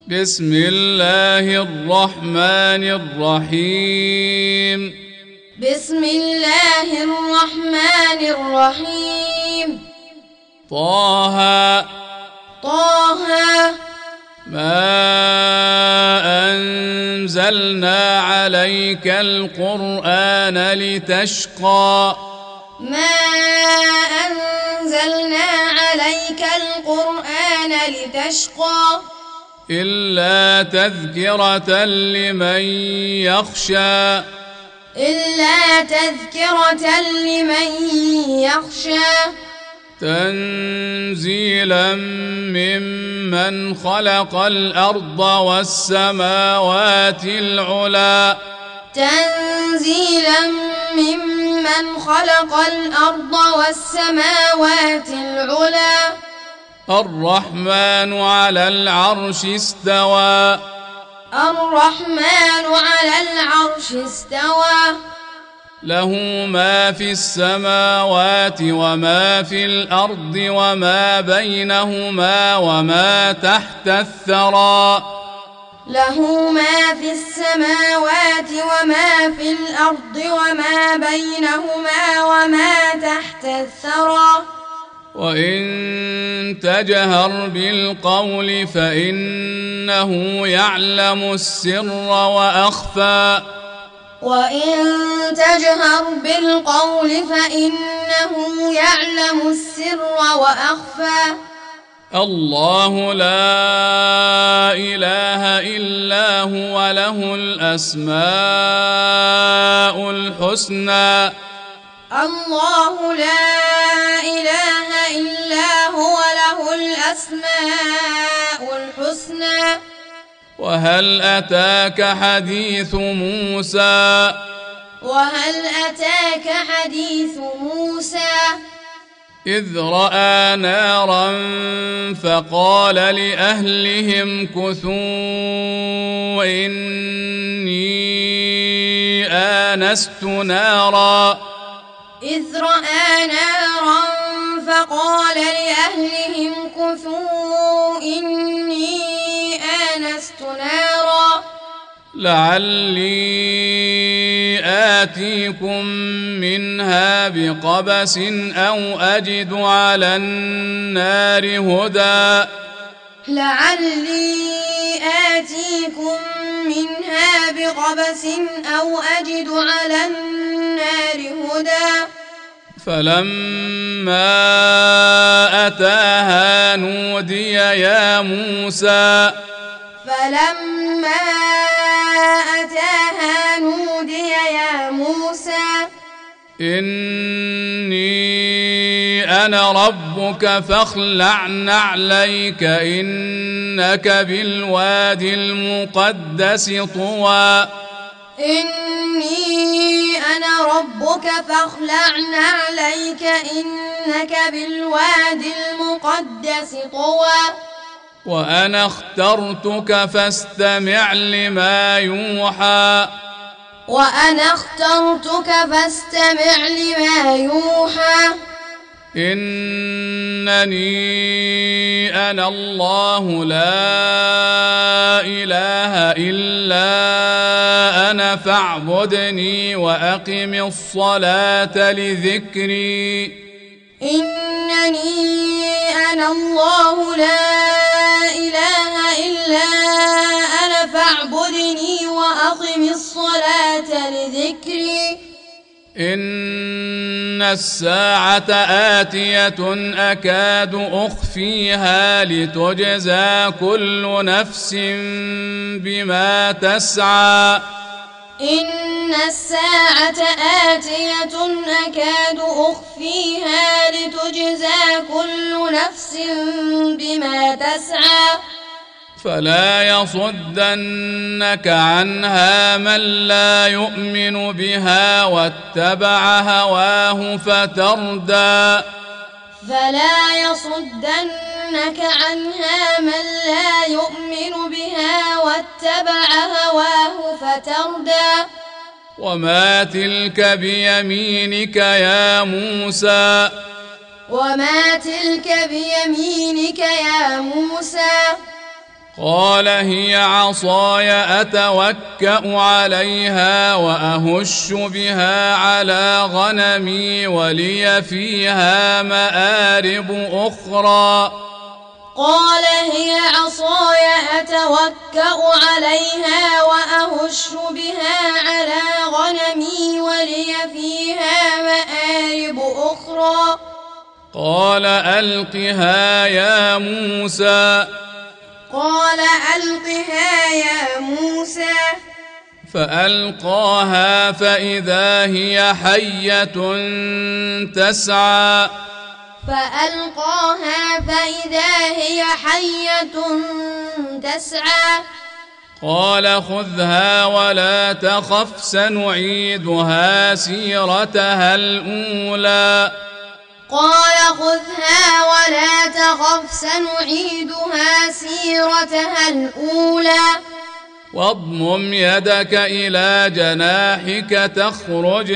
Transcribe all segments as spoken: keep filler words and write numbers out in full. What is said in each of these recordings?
بسم الله الرحمن الرحيم بسم الله الرحمن الرحيم طه طه ما أنزلنا عليك القرآن لتشقى ما أنزلنا عليك القرآن لتشقى إلا تذكرة لمن يخشى إلا تذكرة لمن يخشى تنزيلا ممن خلق الأرض والسماوات العلى تنزيلا ممن خلق الأرض والسماوات العلى الرحمن على العرش استوى الرحمن على العرش استوى له ما في السماوات وما في الأرض وما بينهما وما تحت الثرى له ما في السماوات وما في الأرض وما بينهما وما تحت الثرى وإن تجهر بالقول فإنه يعلم السر وأخفى وإن تجهر بالقول فإنه يعلم السر وأخفى الله لا إله إلا هو له الأسماء الحسنى الله لا إله إلا هو له الأسماء الحسنى وهل أتاك حديث موسى وهل أتاك حديث موسى إذ رأى نارا فقال لأهلهم كثوا إني آنست نارا إذ رأى نارا فقال لأهلهم كثوا إني آنست نارا لعلي آتيكم منها بقبس أو أجد على النار هدى لعلي آتيكم منها بقبس أو أجد على النار هدى فلما أتاها نودي يا موسى فلما أتاها نودي يا موسى إني أنا ربك فاخلع نعليك إنك بالوادي المقدس طوى إني أنا ربك فاخلع نعليك إنك بالوادي المقدس طوى وأنا اخترتك فاستمع لما يوحى وأنا اخترتك فاستمع لما يوحى إنني أنا الله لا إله إلا أنا فاعبدني وأقم الصلاة لذكري إنني أنا الله لا إله إلا أنا فاعبدني وأقم الصلاة لذكري إن الساعة آتية أكاد أخفيها لتجزى كل نفس بما تسعى إن الساعة آتية أكاد أخفيها لتجزى كل نفس بما تسعى فلا يصدنك عنها من لا يؤمن بها واتبع هواه فتردى فلا يصدنك عنها من لا يؤمن بها واتبع هواه فتردى وما تلك بيمينك يا موسى وما تلك بيمينك يا موسى قال هي عصاي أتوكأ عليها وأهش بها على غنمي ولي فيها مآرب أخرى قال هي عصاي أتوكأ عليها وأهش بها على غنمي ولي فيها مآرب أخرى قال ألقها يا موسى قال ألقها يا موسى فألقاها فإذا هي حية تسعى فألقاها فإذا هي حية تسعى قال خذها ولا تخف سنعيدها سيرتها الأولى قال خذها ولا تخف سنعيدها سيرتها الأولى واضمم يدك إلى جناحك تخرج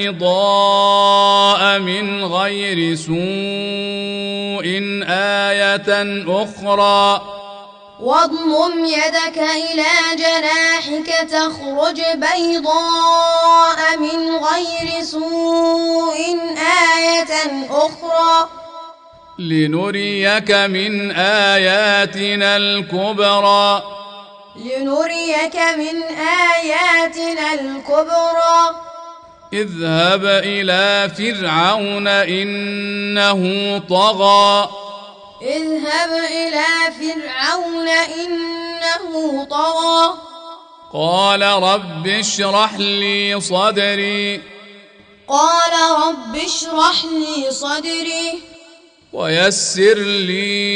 بيضاء من غير سوء آية أخرى واضمم يدك إلى جناحك تخرج بيضاء من غير سوء آية أخرى لنريك من آياتنا الكبرى لنريك من آياتنا الكبرى اذهب إلى فرعون إنه طغى اذهب إلى فرعون إنه طغى قال رب اشرح لي صدري قال رب اشرح لي صدري ويسر لي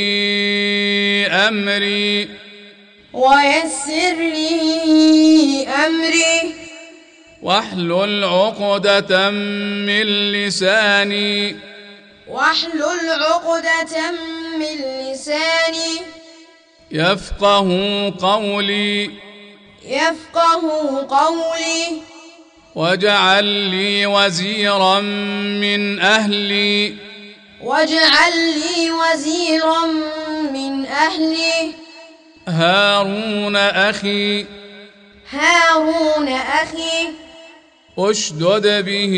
أمري ويسر لي أمري واحلل عقدة من لساني واحلل عقدة من لساني يفقه قولي يفقه قولي واجعل لي وزيرا من أهلي واجعل لي وزيرا من أهلي هارون أخي هارون أخي أشدد به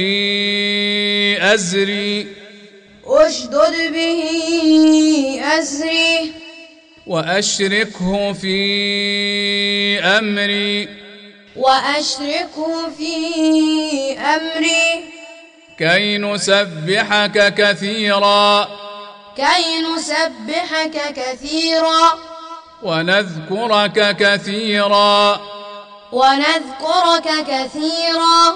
أزري أشدد به أزري وأشركه في أمري وأشركه في أمري كي نسبحك كثيرا كي نسبحك كثيرا ونذكرك كثيرا ونذكرك كثيرا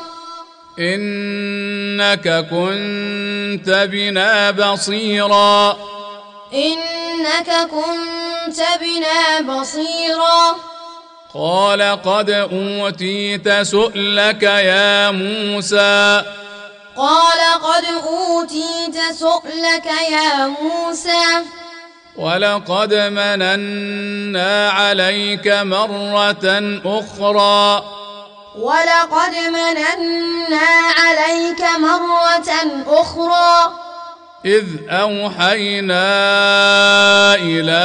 إنك كنت بنا بصيرا إنك كنت بنا بصيرا قال قد أوتيت سؤلك يا موسى قال قد أوتيت سؤلك يا موسى ولقد مننا عليك مرة أخرى ولقد مننا عليك مرة أخرى إذ أوحينا إلى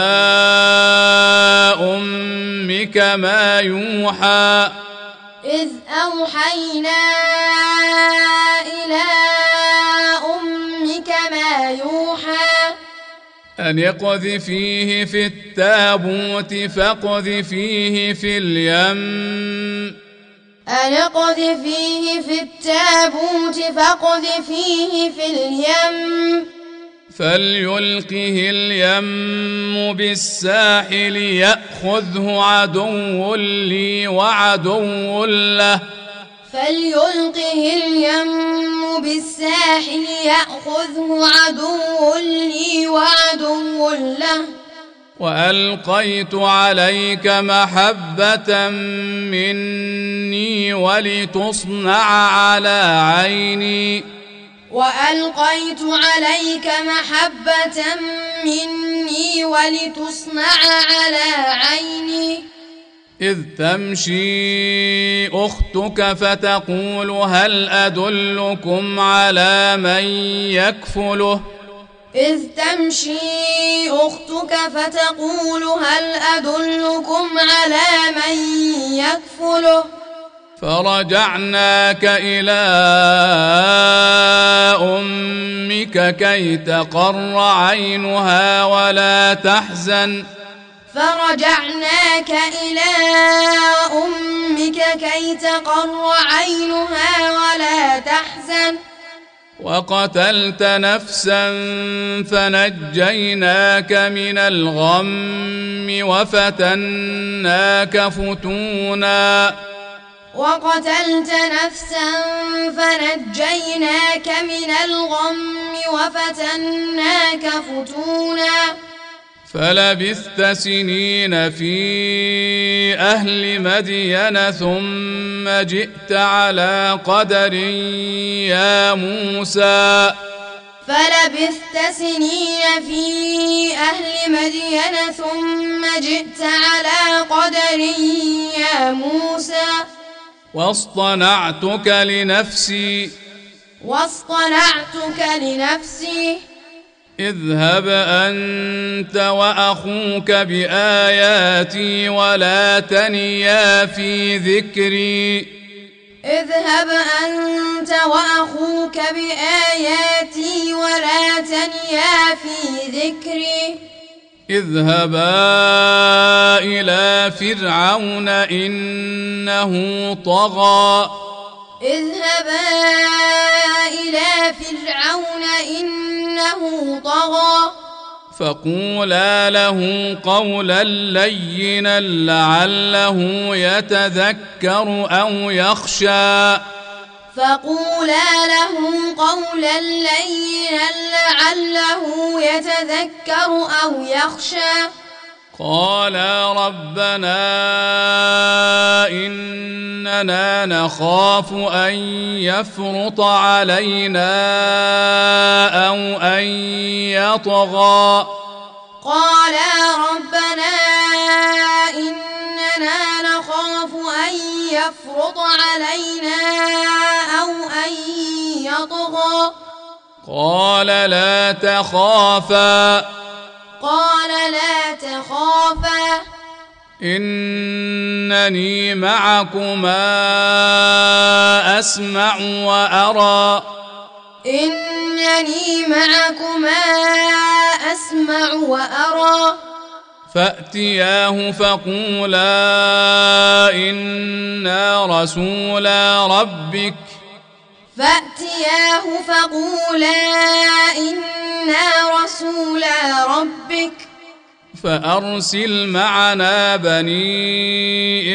أمك ما يوحى إذ أوحينا إلى أمك ما يوحى أن اقذفيه في التابوت فاقذفيه في اليم أن اقذفيه في التابوت فاقذفيه في اليم فليلقه اليم بالساحل يأخذه عدو لي وعدو له فليلقه اليم بالساحل يأخذه عدو لي وعدو له وألقيت عليك محبة مني ولتصنع على عيني وألقيت عليك محبة مني ولتصنع على عيني إذ تمشي أختك فتقول هل أدلكم على من يكفله إذ تمشي أختك فتقول هل أدلكم على من يكفله فرجعناك إلى أمك كي تقر عينها ولا تحزن فرجعناك إلى أمك كي تقر عينها ولا تحزن وقتلت نفسا فنجيناك من الغم وفتناك فتونا وقتلت نفسا فنجيناك من الغم وفتناك فتونا فلبثت سنين في أهل مدين ثم جئت على قدر يا موسى فلبثت سنين في أهل مدين ثم جئت على قدر يا موسى واصطنعتك لنفسي واصطنعتك لنفسي اذهب أنت وأخوك بآياتي ولا تنيا في ذكري اذهب أنت وأخوك بآياتي ولا تنيا في ذكري اذهبا إلى فرعون إنه طغى اذهبا إلى فرعون إنه طغى فقولا له قولا لينا لعله يتذكر أو يخشى فقولا له قولا لينا لعله يتذكر أو يخشى قالا ربنا إننا نخاف أن يفرط علينا أو أن يطغى قالا ربنا إننا نخاف أن يفرط علينا أو أن يطغى قال لا تخافا قال لا تخافا إنني معكما أسمع وأرى إنني معكما أسمع وأرى فأتياه فقولا إنا رسولا ربك فأتياه فقولا إنا رسولا ربك فأرسل معنا بني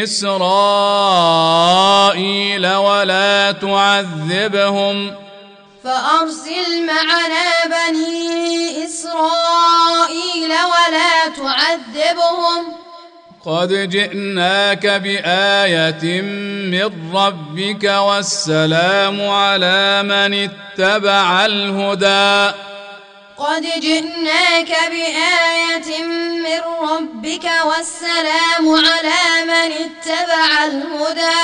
إسرائيل ولا تعذبهم فأرسل معنا بني إسرائيل ولا تعذبهم قد جئناك بآية من ربك والسلام على من اتبع الهدى قد جئناك بآية من ربك والسلام على من اتبع الهدى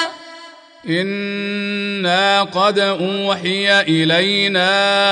إنا قد أوحي إلينا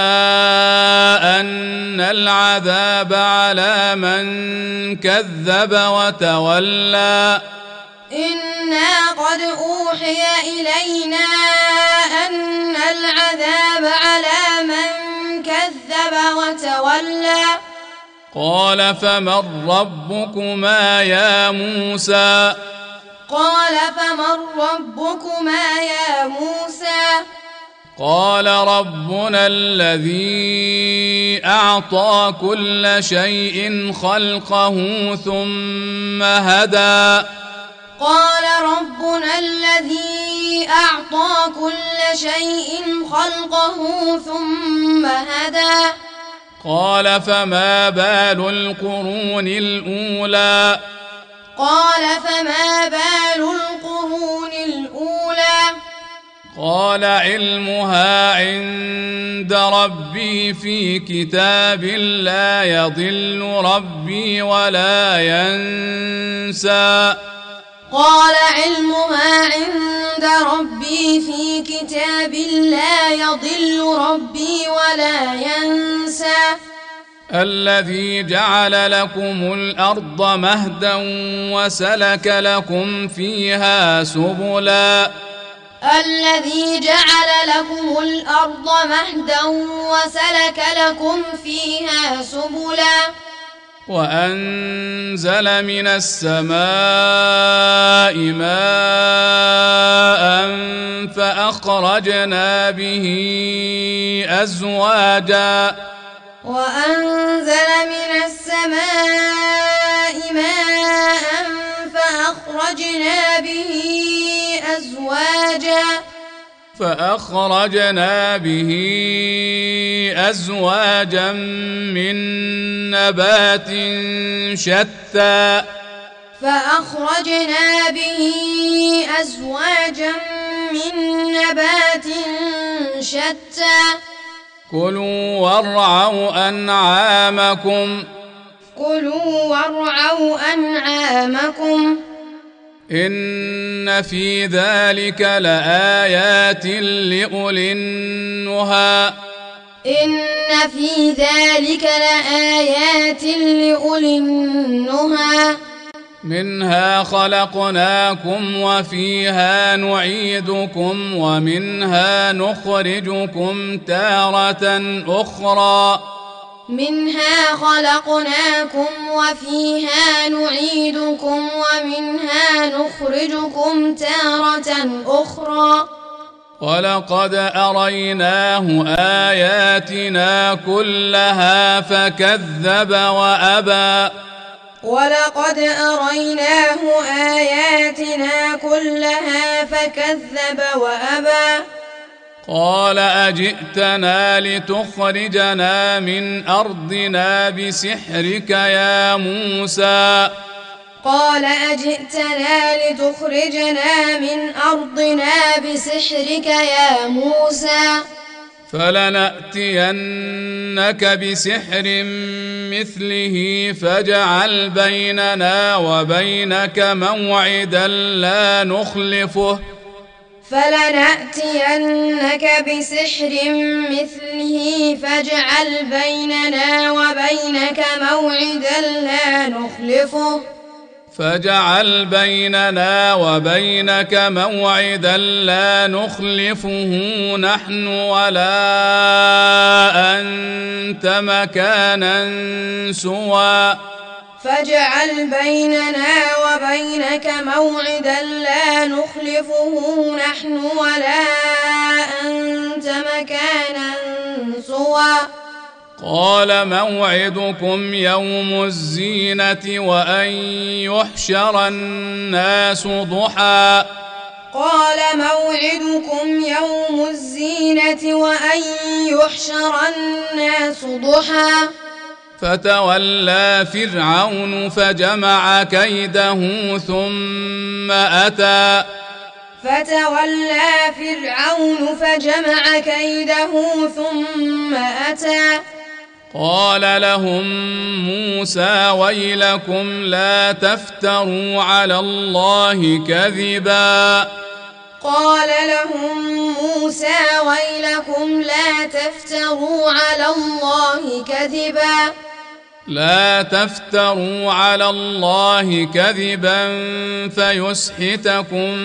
أن العذاب على من كذب وتولى إنا قد أوحي إلينا أن العذاب على من كذب وتولى قال فمن ربكما يا موسى قال فمن ربكما يا موسى قال ربنا الذي أعطى كل شيء خلقه ثم هدى قال ربنا الذي أعطى كل شيء خلقه ثم هدى قال فما بال القرون الأولى قال فما بال القرون الأولى قال علمها عند ربي في كتاب لا يضل ربي ولا ينسى قال علمها عند ربي في كتاب لا يضل ربي ولا ينسى الذي جعل لكم الأرض مهدا وسلك لكم فيها سبلا الذي جعل لكم الأرض مهدا وسلك لكم فيها سبلا وأنزل من السماء ماء فأخرجنا به أزواجا وأنزل من السماء ماء فأخرجنا به أزواجا فأخرجنا به أزواجا من نبات شتى فأخرجنا به أزواجا من نبات شتى كلوا وارعوا أنعامكم كلوا وارعوا أنعامكم إن في ذلك لآيات لأولي النهى إن في ذلك لآيات لأولي النهى منها خلقناكم وفيها نعيدكم ومنها نخرجكم تارة أخرى منها خلقناكم وفيها نعيدكم ومنها نخرجكم تارة أخرى ولقد أريناه آياتنا كلها فكذب وأبى ولقد أريناه آياتنا كلها فكذب وأبى قال أجئتنا لتخرجنا من أرضنا بسحرك يا موسى قال أجئتنا لتخرجنا من أرضنا بسحرك يا موسى فلنأتينك بسحر مثله فاجعل بيننا وبينك موعدا لا نخلفه فلنأتينك بسحر مثله فاجعل بيننا وبينك موعدا لا نخلفه فاجعل بيننا وبينك موعدا لا نخلفه نحن ولا أنت مكانا سوى فاجعل بيننا وبينك موعدا لا نخلفه نحن ولا أنت مكانا سوى قال موعدكم يوم الزينة وأن يحشر الناس ضحى قال موعدكم يوم الزينة وأن يحشر الناس ضحى فتولى فرعون فجمع كيده ثم أتى فتولى فرعون فجمع كيده ثم أتى قال لهم موسى ويلكم لا تفتروا على الله كذبا قال لهم موسى ويلكم لا تفتروا على الله كذبا لا تفتروا على الله كذبا فيسحتكم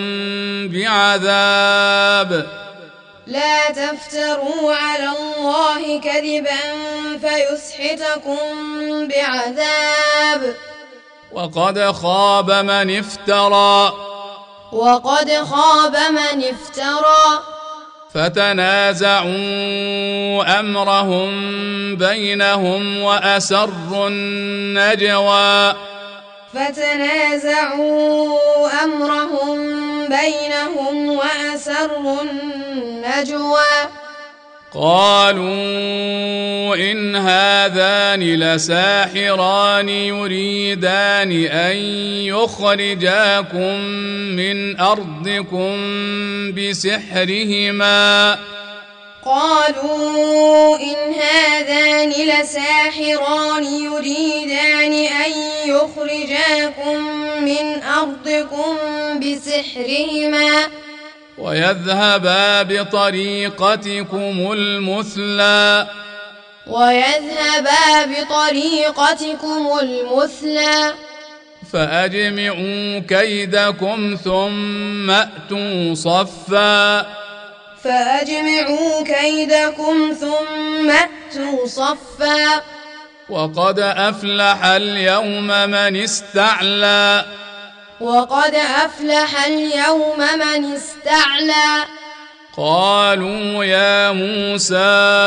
بعذاب لا تفتروا على الله كذبا فيسحتكم بعذاب وقد خاب من افترى وقد خاب من افترى فتنازعوا أمرهم بينهم وأسروا النجوى فتنازعوا أمرهم بينهم وأسروا النجوى قالوا إن هذان لساحران يريدان أن يخرجاكم من أرضكم بسحرهما قالوا إن هذان لساحران يريدان أن يخرجاكم من أرضكم بسحرهما ويذهبا بطريقتكم المثلى ويذهبا بطريقتكم المثلى فأجمعوا كيدكم ثم أتوا صفا فأجمعوا كيدكم ثم أتوا صفا وقد أفلح اليوم من استعلى وقد أفلح اليوم من استعلى قالوا يا موسى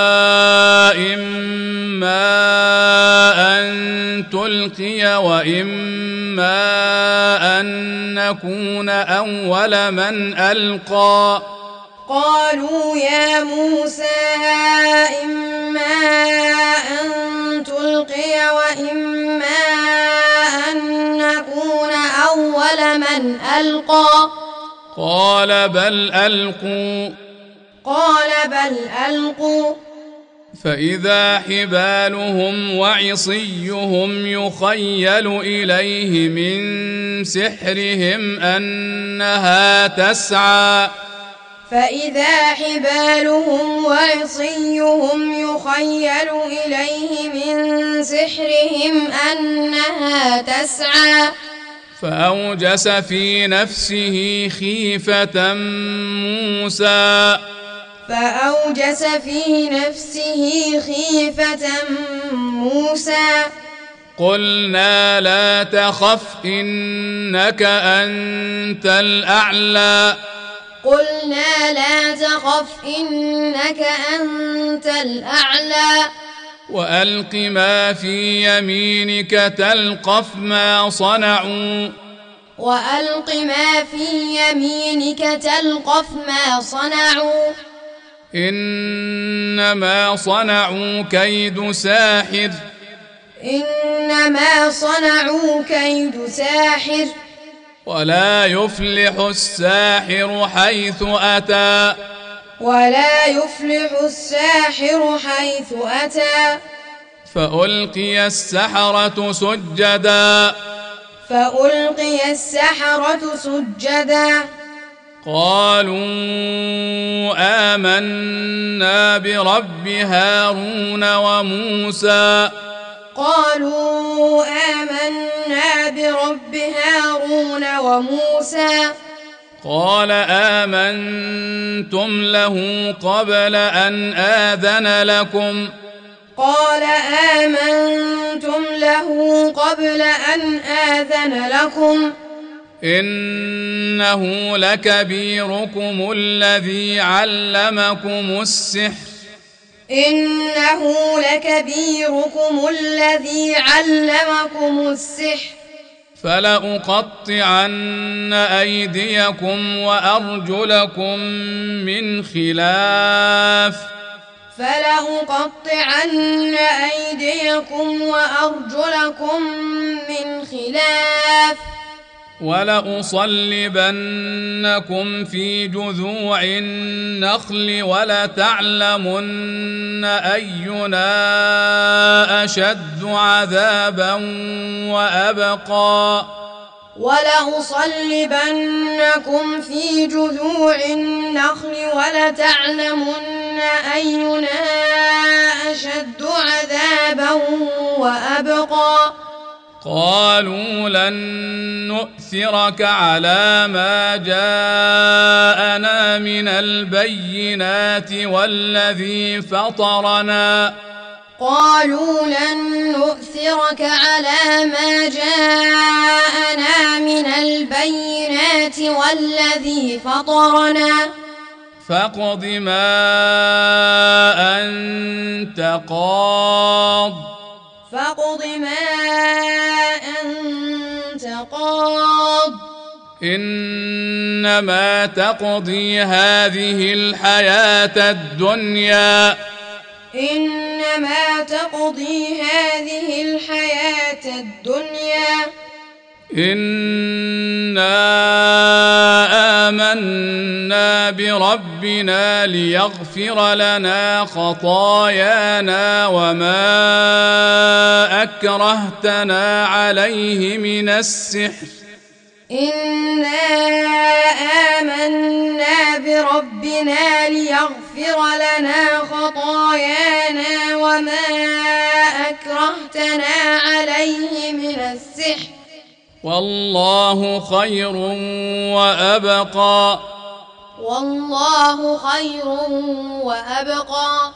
إما أن تلقي وإما أن نكون أول من ألقى قالوا يا موسى إما أن تلقي وإما أن نكون أول من ألقى قال بل ألقوا قال بل ألقوا فإذا حبالهم وعصيهم يخيل إليه من سحرهم أنها تسعى فإذا حبالهم وعصيهم يخيل إليه من سحرهم أنها تسعى فأوجس في نفسه خيفة موسى فأوجس في نفسه خيفة موسى قلنا لا تخف إنك أنت الأعلى قلنا لا تخف إنك أنت الأعلى وألق ما في يمينك تلقف ما صنعوا وألق ما في يمينك تلقف ما صنعوا إنما صنعوا كيد ساحر إنما صنعوا كيد ساحر ولا يفلح الساحر حيث أتى ولا يفلح الساحر حيث أتى فألقي السحرة سجدا فألقي السحرة سجدا قالوا آمنا برب هارون وموسى قالوا آمنا برب هارون وموسى قال آمنتم له قبل أن آذن لكم قال آمنتم له قبل أن آذن لكم إنه لكبيركم الذي علمكم السحر إنه لكبيركم الذي علمكم السحر فلأقطعن أيديكم وأرجلكم من خلاف فلأقطعن أيديكم وأرجلكم من خلاف ولأصلبنكم في جذوع النخل ولتعلمن أينا أشد عذابا وأبقى ولأصلبنكم في جذوع النخل ولتعلمن أينا أشد عذابا وأبقى قالوا لن نؤثرك على ما جاءنا من البينات والذي فطرنا قالوا لن نؤثرك على ما جاءنا من البينات والذي فطرنا فاقض ما أنت قاض فاقض ما أنت قاض إنما تقضي هذه الحياة الدنيا إنما تقضي هذه الحياة الدنيا إنا آمنا بربنا ليغفر لنا خطايانا وما أكرهتنا عليه من السحر إنا آمنا بربنا ليغفر لنا خطايانا وما والله خير وأبقى والله خير وأبقى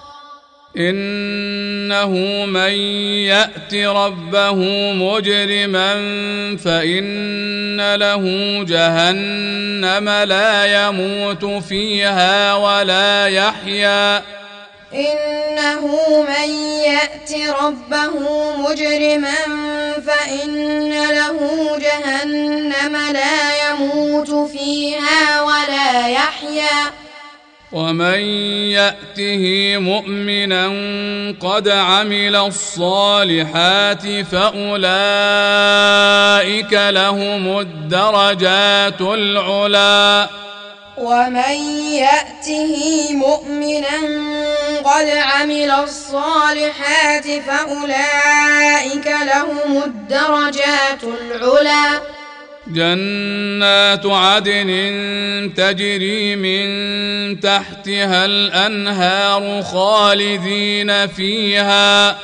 إنه من يأت ربه مجرما فإن له جهنم لا يموت فيها ولا يحيا إنه من يأت ربه مجرما فإن له جهنم لا يموت فيها ولا يحيا ومن يأته مؤمنا قد عمل الصالحات فأولئك لهم الدرجات العلى ومن يأته مؤمنا قد عمل الصالحات فأولئك لهم الدرجات العلى جنات عدن تجري من تحتها الأنهار خالدين فيها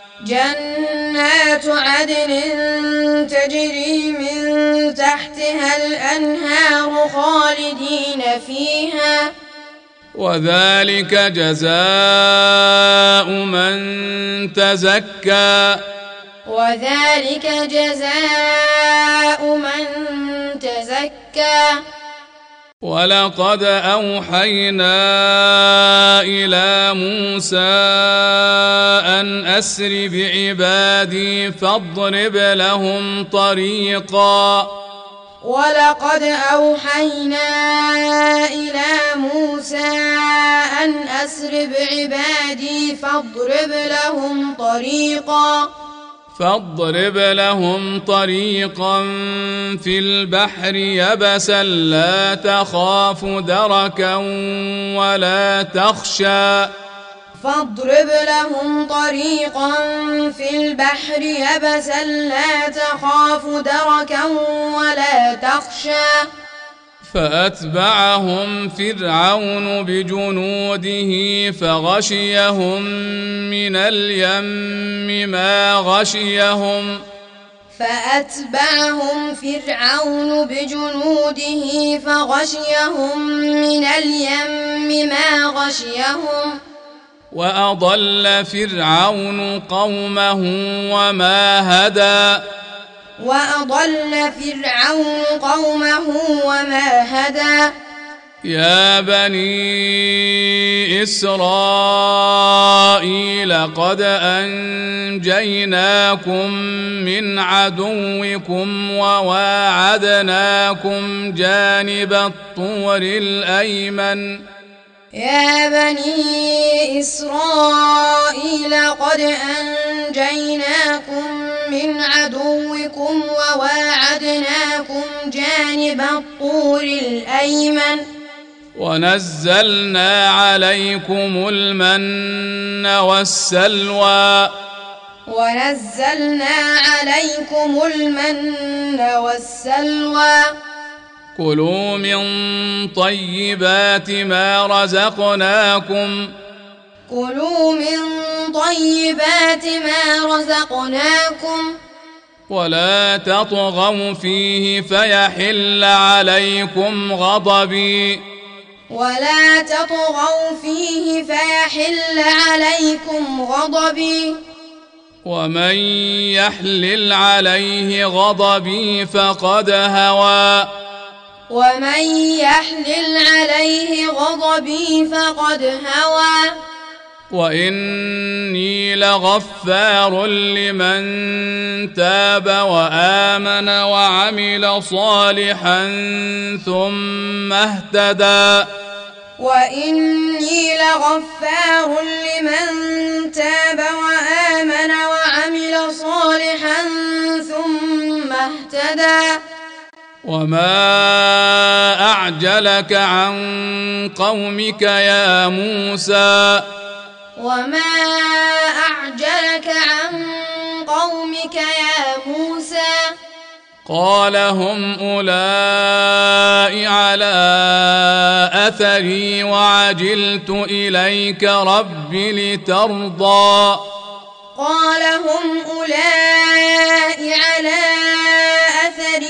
جنات عدن تجري من تحتها الأنهار خالدين فيها وذلك جزاء من تزكى وذلك جزاء من تزكى ولقد أوحينا إلى موسى أن أسر بعبادي فاضرب لهم طريقا ولقد أوحينا إلى موسى أن أسر بعبادي فاضرب لهم طريقا فاضرب لهم طريقا في البحر يبسا لا تخاف دركا ولا تخشى فاضرب لهم طريقا في البحر يبسا لا تخاف دركا ولا تخشى فأتبعهم فرعون بجنوده فغشيهم من اليم ما غشيهم فأتبعهم فرعون بجنوده فغشيهم من اليم ما غشيهم وأضل فرعون قومه وما هدى وأضل فرعون قومه وما هدى يا بني إسرائيل قد أنجيناكم من عدوكم وواعدناكم جانب الطور الأيمن يا بني إسرائيل قد أنجيناكم من عدوكم وواعدناكم جانب الطور الأيمن ونزلنا عليكم المن والسلوى ونزلنا عليكم المن والسلوى كلوا من طيبات ما رزقناكم كلوا من طيبات ما رزقناكم ولا تطغوا فيه فيحل عليكم غضبي ولا تطغوا فيه فيحل عليكم غضبي ومن يحلل عليه غضبي فقد هوى ومن يحلل عليه غضبي فقد هوى وإني لغفار لمن تاب وآمن وعمل صالحا ثم اهتدى وإني لغفار لمن تاب وآمن وعمل صالحا ثم اهتدى وما أعجلك عن قومك يا موسى وما أعجلك عن قومك يا موسى قال هم أولئك على أثري وعجلت إليك رب لترضى قال هم أولئك على أثري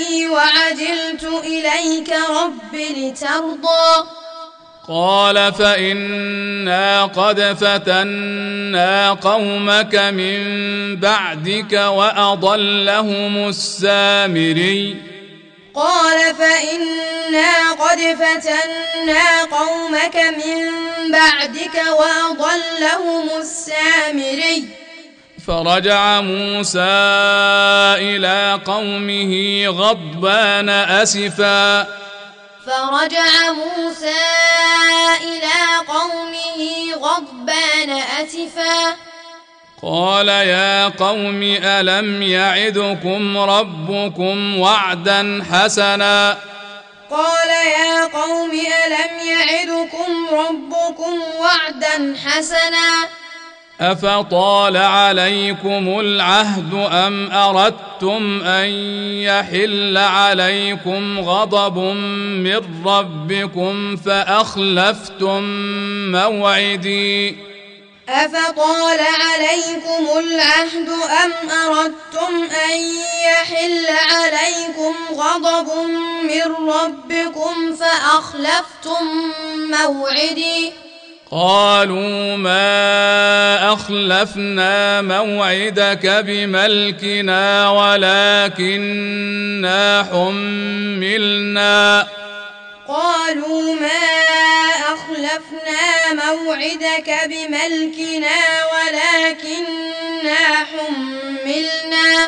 وعجلت إليك رب لترضى قال فإنا قد فتنا قومك من بعدك وأضلهم السامري قال فإنا قد فتنا قومك من بعدك وأضلهم السامري فرجع موسى إلى قومه غضبان أسفا فرجع موسى إلى قومه غضبان أسفا قال يا قوم ألم يعدكم ربكم وعدا حسنا قال يا قوم ألم يعدكم ربكم وعدا حسنا أفطال عليكم العهد أم أردتم أن يحل عليكم غضب من ربكم فأخلفتم موعدي أفطال عليكم العهد أم أردتم أن يحل عليكم غضب من ربكم فأخلفتم موعدي قالوا ما أخلفنا موعدك بملكنا ولكننا حملنا قالوا ما أخلفنا موعدك بملكنا ولكننا حملنا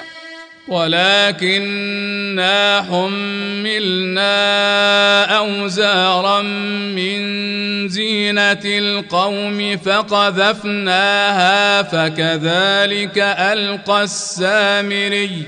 ولكننا حملنا أوزارا من زينة القوم فقذفناها فكذلك ألقى السامري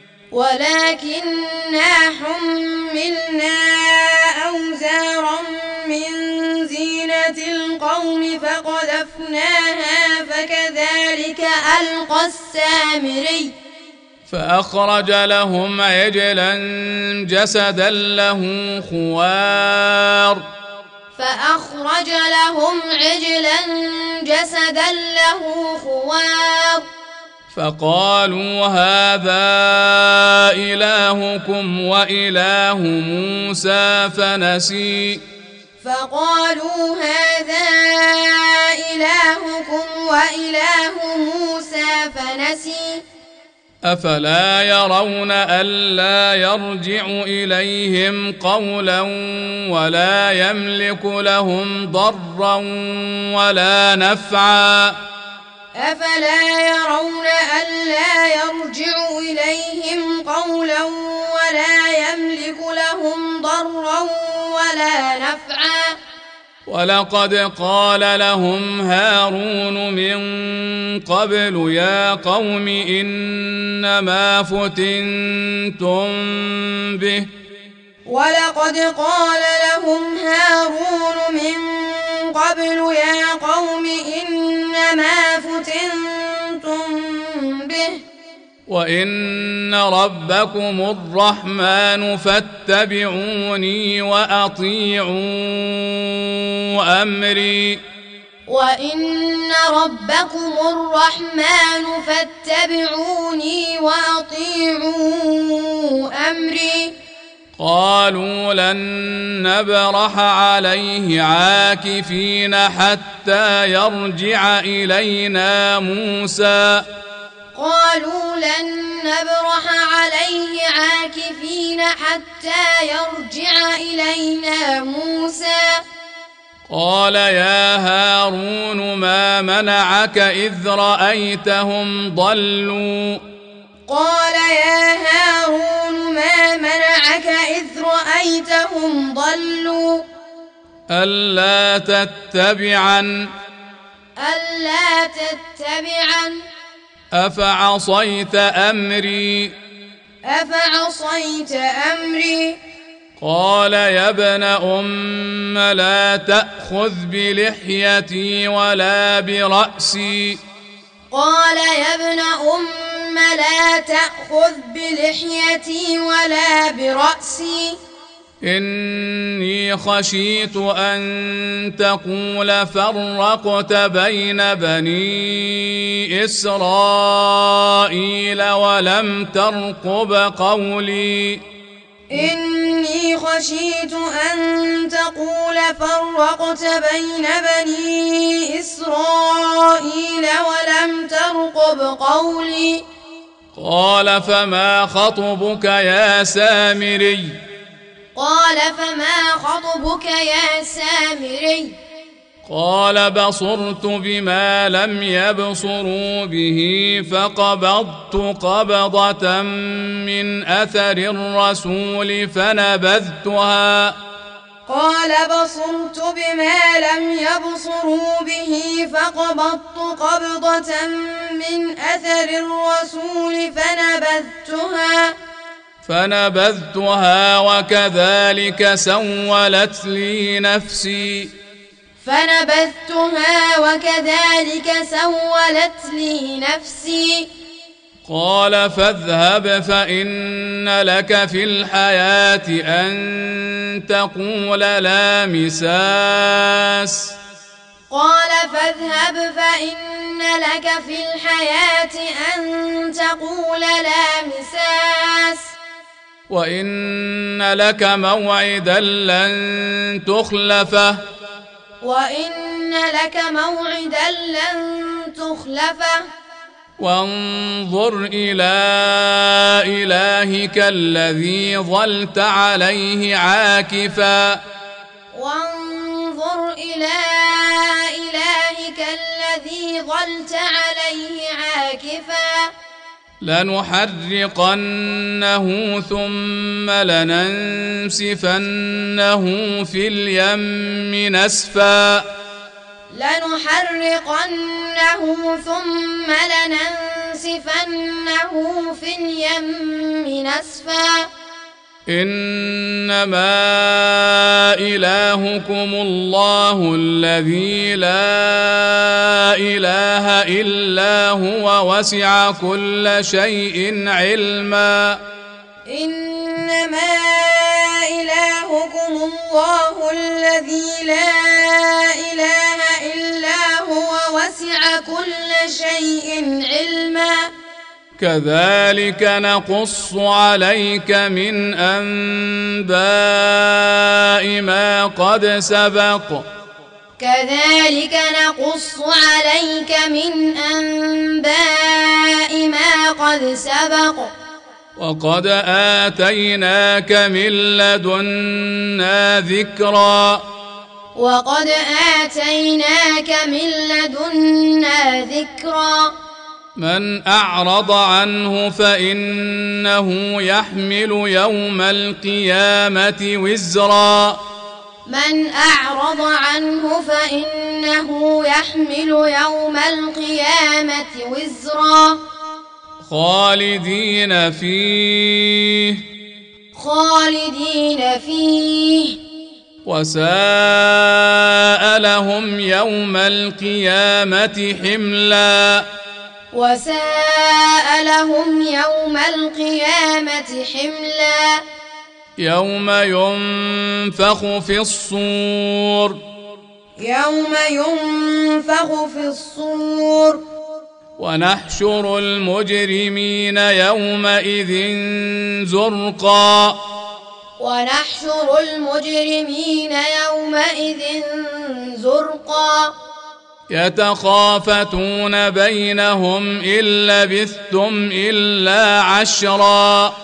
ولكننا حملنا أوزارا من زينة القوم فقذفناها فكذلك ألقى السامري فأخرج لهم عجلا جسدا له خوار فأخرج لهم عجلا جسدا له خوار فقالوا هذا إلهكم وإله موسى فنسي فقالوا هذا إلهكم وإله موسى فنسي أفلا يرون ألا يرجع إليهم قولا ولا يملك لهم ضرا ولا نفعا أفلا يرون ألا يرجع إليهم قولا ولا يملك لهم ضرا ولا نفعا ولقد قال لهم هارون من قبل يا قوم إنما فتنتم به ولقد قال لهم هارون من قبل يا قوم إنما فتنتم به وإن ربكم الرحمن فاتبعوني وأطيعوا أمري وإن ربكم الرحمن فاتبعوني وأطيعوا أمري قالوا لن نبرح عليه عاكفين حتى يرجع إلينا موسى قالوا لن نبرح عليه عاكفين حتى يرجع إلينا موسى قال يا هارون ما منعك إذ رأيتهم ضلوا قال يا هارون ما منعك إذ رأيتهم ضلوا ألا تتبعن ألا تتبعن أفعصيت أمري أفعصيت أمري قال يا ابن أم لا تأخذ بلحيتي ولا برأسي قال يا ابن أم لا تأخذ بلحيتي ولا برأسي إني خشيت أن تقول فرقت بين بني إسرائيل ولم ترقب قولي إني خشيت أن تقول فرقت بين بني إسرائيل ولم ترقب قولي. قال فما خطبك يا سامري؟ قال فما خطبك يا سامري؟ قال بصرت بما لم يبصروا به فقبضت قبضة من أثر الرسول فنبذتها. قال بصرت بما لم يبصروا به فقبضت قبضة من أثر الرسول فنبذتها فنبذتها وكذلك سولت لي نفسي. فنبذتها وكذلك سولت لي نفسي. قال فاذهب فإن لك في الحياة أن تقول لا مساس. قال فاذهب فإن لك في الحياة أن تقول لا مساس. وإن لك موعدا لن تخلفه. وإن لك موعدا لن تخلفه. وانظر إلى إلهك الذي ظلت عليه عاكفا. وانظر إلى إلهك الذي ظلت عليه عاكفا. لنحرقنه ثم لننسفنه في اليم نسفا. لنحرقنه ثم لننسفنه في اليم نسفا. إنما إلهكم الله الذي لا إله إلا هو وسع كل شيء علما. إنما إلهكم الله الذي لا إله إلا هو وسع كل شيء علما. كذلك نقص عليك من أنباء ما قد سبق. كذلك نقص عليك من أنباء ما قد سبق. وقد آتيناك من لدنا ذكرا. وقد آتيناك من لدنا ذكرا. من أعرض عنه فإنه يحمل يوم القيامة وزرا. من أعرض عنه فإنه يحمل يوم القيامة وزرا. خالدين فيه. خالدين فيه. وساء لهم يوم القيامة حملا. وساء لهم يوم القيامة حملا. يوم ينفخ في الصور. يوم ينفخ في الصور. ونحشر المجرمين يومئذ زرقا. ونحشر المجرمين يومئذ زرقا. يتخافتون بينهم إن لبثتم إلا عشرا.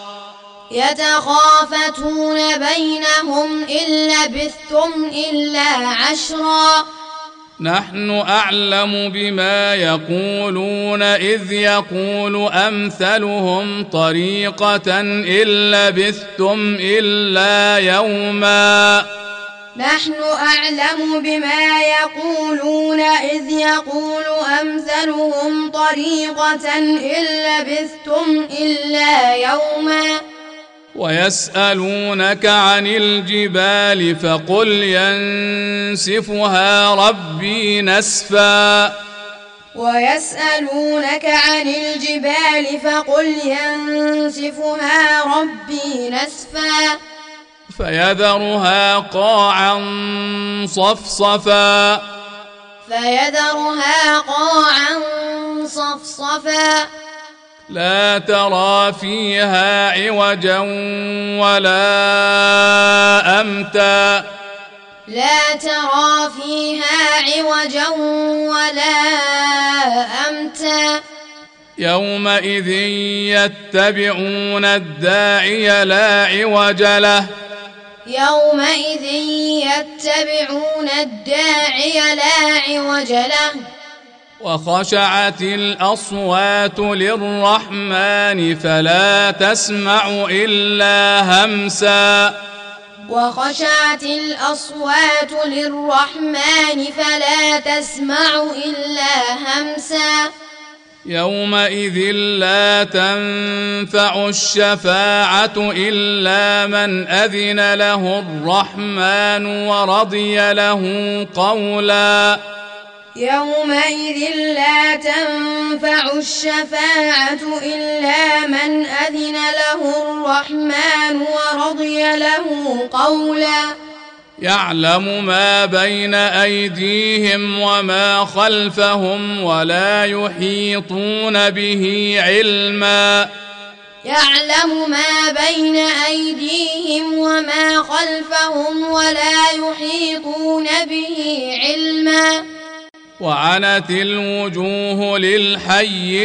يتخافتون بينهم إن لبثتم إلا عشرا. نحن أعلم بما يقولون إذ يقول أمثلهم طريقة إن لبثتم إلا يوما. نحن أعلم بما يقولون إذ يقول أمثلهم طريقة إن لبثتم إلا يوما. ويسألونك عن الجبال فقل ينسفها ربي نسفا. ويسألونك عن الجبال فقل ينسفها ربي نسفا. فيذرها قاعا صفصفا. فيذرها قاعا صفصفا. لا ترى فيها عوجا ولا أمتا لا ترى فيها عوجا ولا أمتا يومئذ يتبعون الداعي لا عوج له يومئذ يتبعون الداعي لا عوج له وخشعت الأصوات للرحمن فلا تسمع إلا همسا وخشعت الأصوات للرحمن فلا تسمع إلا همسا يومئذ لا تنفع الشفاعة إلا من أذن له الرحمن ورضي له قولا يومئذ لا تنفع الشفاعة إلا من أذن له الرحمن ورضي له قولا يعلم ما بين أيديهم وما خلفهم ولا يحيطون به علما يعلم ما بين أيديهم وما خلفهم ولا يحيطون به علما وعنت الوجوه للحي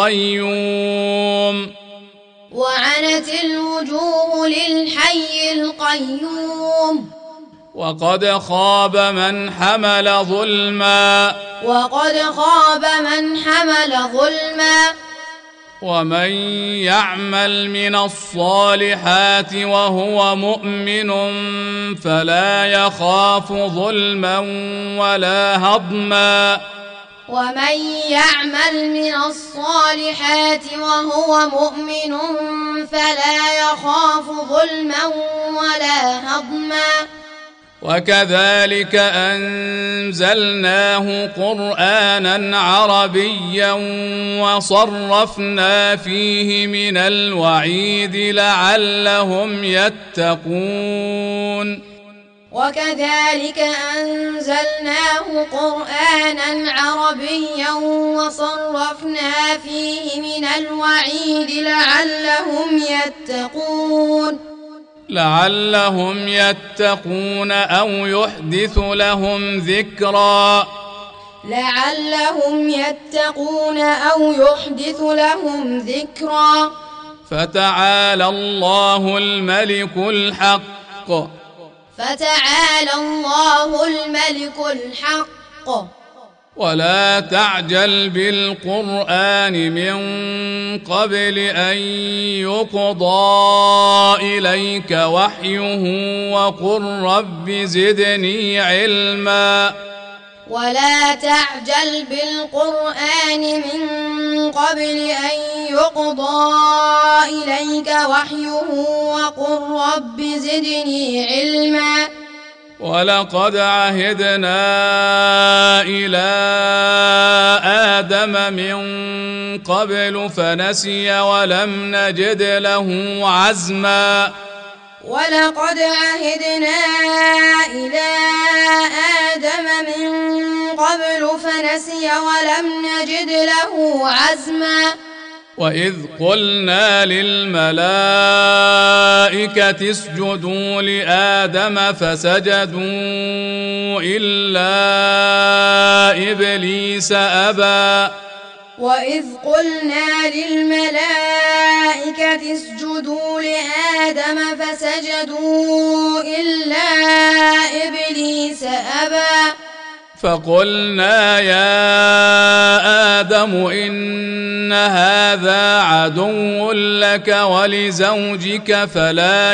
القيوم وعنت الوجوه للحي القيوم وقد خاب من حمل ظلما وقد خاب من حمل ظلما ومن يعمل من الصالحات وهو مؤمن فلا يخاف ظلما ولا هضما ومن يعمل من الصالحات وهو مؤمن فلا يخاف ظلما ولا هضما وكذلك أنزلناه قرآنا عربيا وصرفنا فيه من الوعيد لعلهم يتقون وكذلك أنزلناه قرآنا عربيا وصرفنا فيه من الوعيد لعلهم يتقون لعلهم يتقون أو يحدث لهم ذكرا لعلهم يتقون أو يحدث لهم ذكرا فتعالى الله الملك الحق فتعالى الله الملك الحق ولا تعجل بالقرآن من قبل أن يقضى إليك وحيه وقل رب زدني علما ولا تعجل بالقرآن من قبل أن يقضى إليك وحيه وقل رب زدني علما ولقد عهدنا إلى آدم من قبل فنسي ولم نجد له عزما ولقد عهدنا إلى آدم من قبل فنسي ولم نجد له عزما وإذ قلنا للملائكة اسجدوا لآدم فسجدوا إلا إبليس أبى وإذ قلنا للملائكة اسجدوا لآدم فسجدوا إلا إبليس أبى فقلنا يا آدم إن هذا عدو لك ولزوجك فلا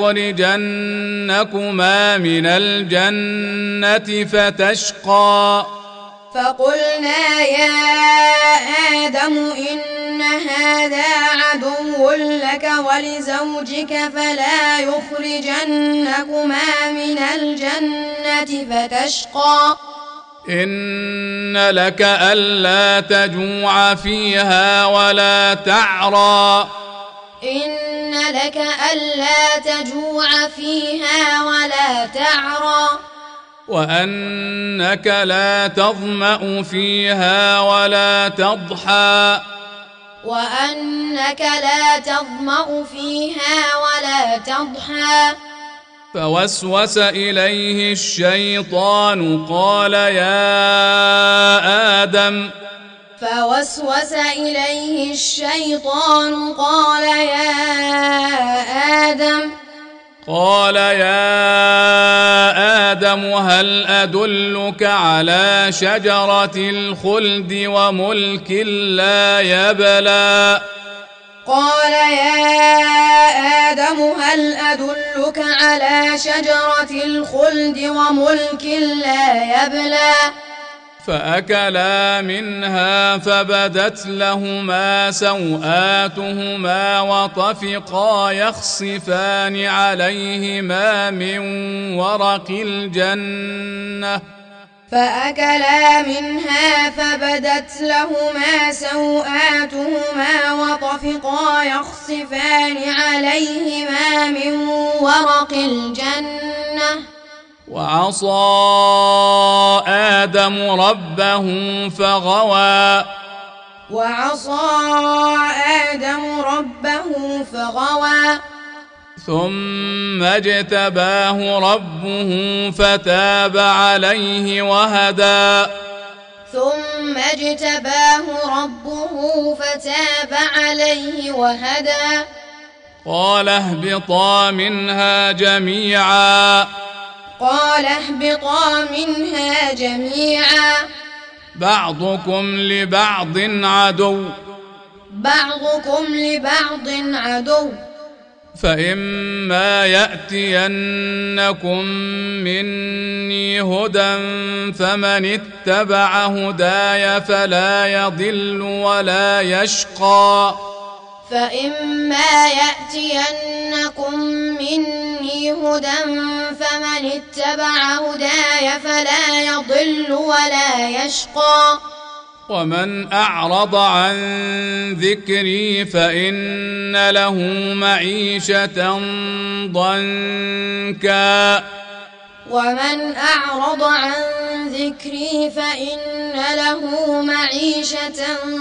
يخرجنكما من الجنة فتشقى فقلنا يا آدم إن هذا عدو لك ولزوجك فلا يخرجنكما من الجنة فتشقى إن لك ألا تجوع فيها ولا تعرى إن لك ألا تجوع فيها ولا تعرى وأنك لا تظمأ فيها ولا تضحى وأنك لا تظمأ فيها ولا تضحى. فوسوس إليه الشيطان قال يا آدم فوسوس إليه الشيطان قال يا آدم قال يا آدم هل أدلك على شجرة الخلد وملك لا يبلى قال يا آدم هل أدلك على شجرة الخلد وملك لا يبلى فأكلا منها فبدت لهما سوآتهما وطفقا يخصفان عليهما من ورق الجنة فأكلا منها فبدت لهما سوآتهما وطفقا يخصفان عليهما من ورق الجنة وعصى آدم ربه فغوى وعصى آدم ربه فغوى ثم اجتباه ربه فتاب عليه وهدى ثم اجتباه ربه فتاب عليه وهدى قال اهبطا منها جميعا قال اهبطا منها جميعا بعضكم لبعض عدو بعضكم لبعض عدو فإما يأتينكم مني هدى فمن اتبع هداي فلا يضل ولا يشقى فإما يأتينكم مني هدى فمن اتبع هداي فلا يضل ولا يشقى ومن أعرض عن ذكري فإن له معيشة ضنكا ومن أعرض عن ذكري فإن له معيشة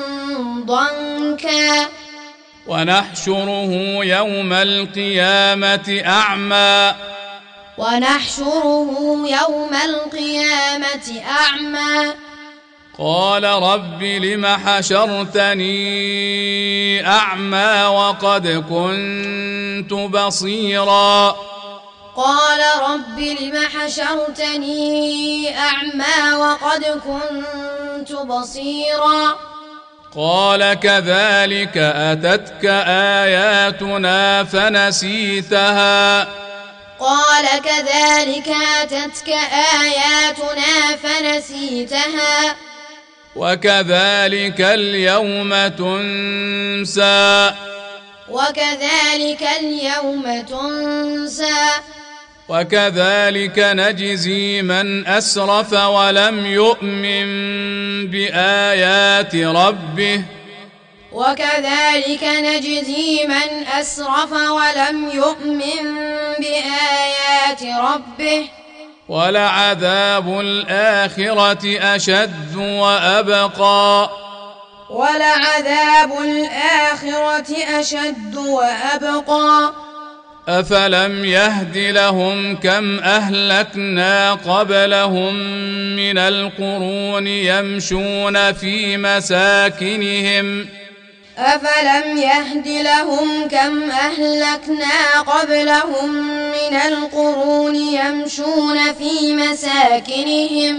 ضنكا ونحشره يوم القيامة أعمى ونحشره يوم القيامة أعمى قال رب لم حشرتني أعمى وقد كنت بصيرا قال رب لم حشرتني أعمى وقد كنت بصيرا قال كذلك أتتك آياتنا فنسيتها قال كذلك أتتك آياتنا فنسيتها وكذلك اليوم تنسى وكذلك اليوم تنسى وكذلك نجزي من أسرف ولم يؤمن بآيات ربه وكذلك نجزي من أسرف ولم يؤمن بآيات ربه ولعذاب الآخرة أشد وأبقى ولعذاب الآخرة أشد وأبقى أفلم يهد لهم كم أهلكنا قبلهم من القرون يمشون في مساكنهم أفلم يهد لهم كم أهلكنا قبلهم من القرون يمشون في مساكنهم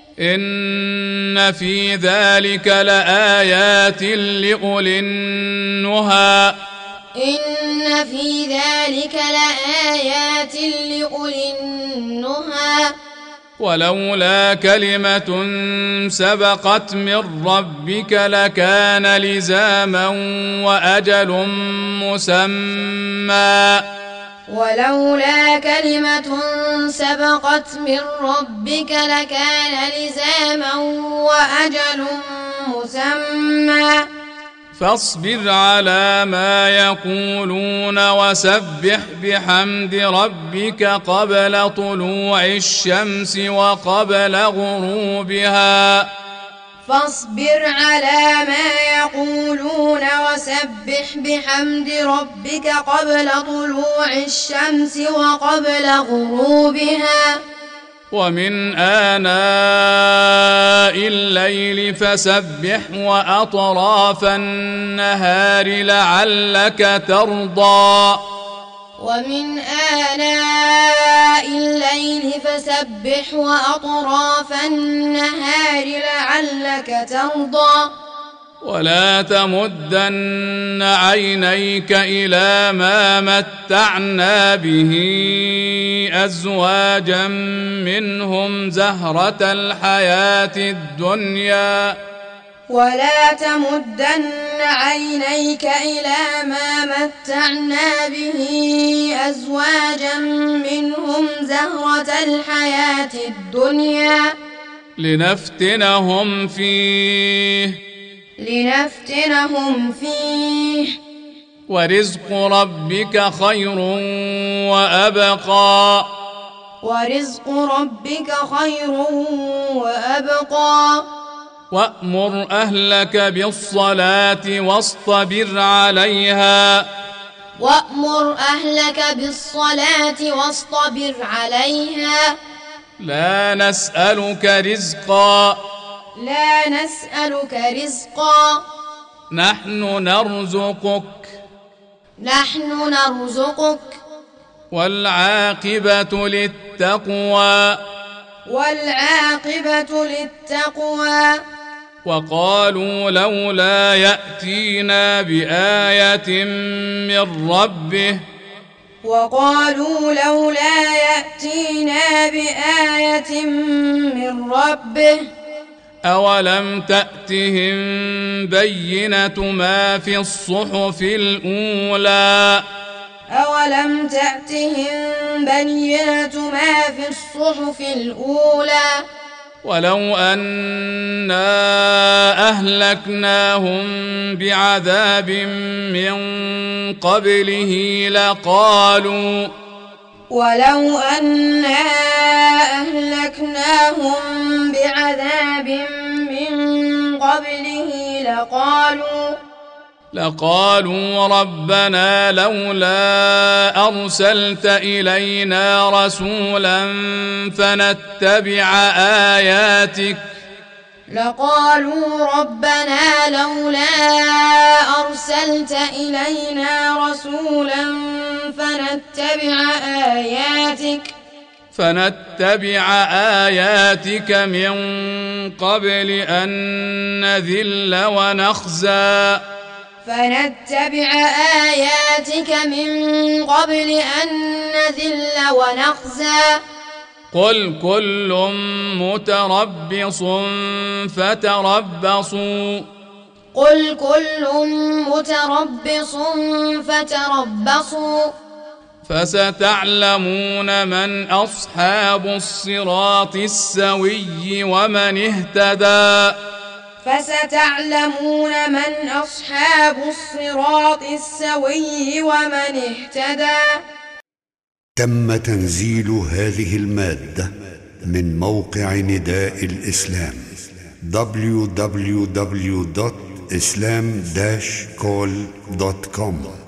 إن في ذلك لآيات لأولي النهى إن في ذلك لآيات لأولي النهى ولولا كلمة سبقت من ربك لكان لزاما وأجل مسمى ولولا كلمة سبقت من ربك لكان لزاما وأجل مسمى فاصبر على ما يقولون وسبح بحمد ربك قبل طلوع الشمس وقبل غروبها فاصبر على ما يقولون وسبح بحمد ربك قبل طلوع الشمس وقبل غروبها ومن آناء الليل فسبح وأطراف النهار لعلك ترضى ومن آناء الليل فسبح وأطراف النهار لعلك ترضى ولا تمدن عينيك إلى ما متعنا به أزواجا منهم زهرة الحياة الدنيا ولا تمدن عينيك إلى ما متعنا به أزواجا منهم زهرة الحياة الدنيا لنفتنهم فيه لنفتنهم فيه ورزق ربك خير وأبقى ورزق ربك خير وأبقى وأمر أهلك بالصلاة واصطبر عليها وأمر أهلك بالصلاة واصطبر عليها لا نسألك رزقا لا نسألك رزقا نحن نرزقك نحن نرزقك والعاقبة للتقوى والعاقبة للتقوى وقالوا لولا يأتينا بآية من ربه وقالوا لولا يأتينا بآية من ربه أولم تأتهم بينة ما في الصحف الأولى أولم تأتهم بينة ما في الصحف الأولى ولو أنا أهلكناهم بعذاب من قبله لقالوا ولو أنا أهلكناهم بعذاب من قبله لقالوا لقالوا ربنا لولا أرسلت إلينا رسولا فنتبع آياتك لقالوا ربنا لولا أرسلت إلينا رسولا فنتبع آياتك فنتبع آياتك من قبل أن نذل ونخزى فنتبع آياتك من قبل أن نذل ونخزى قل كل متربص فتربصوا قل كل متربص فتربصوا فستعلمون من أصحاب الصراط السوي ومن اهتدى فستعلمون من أصحاب الصراط السوي ومن اهتدى. تم تنزيل هذه المادة من موقع نداء الإسلام دبليو دبليو دبليو دوت إسلام داش كول دوت كوم.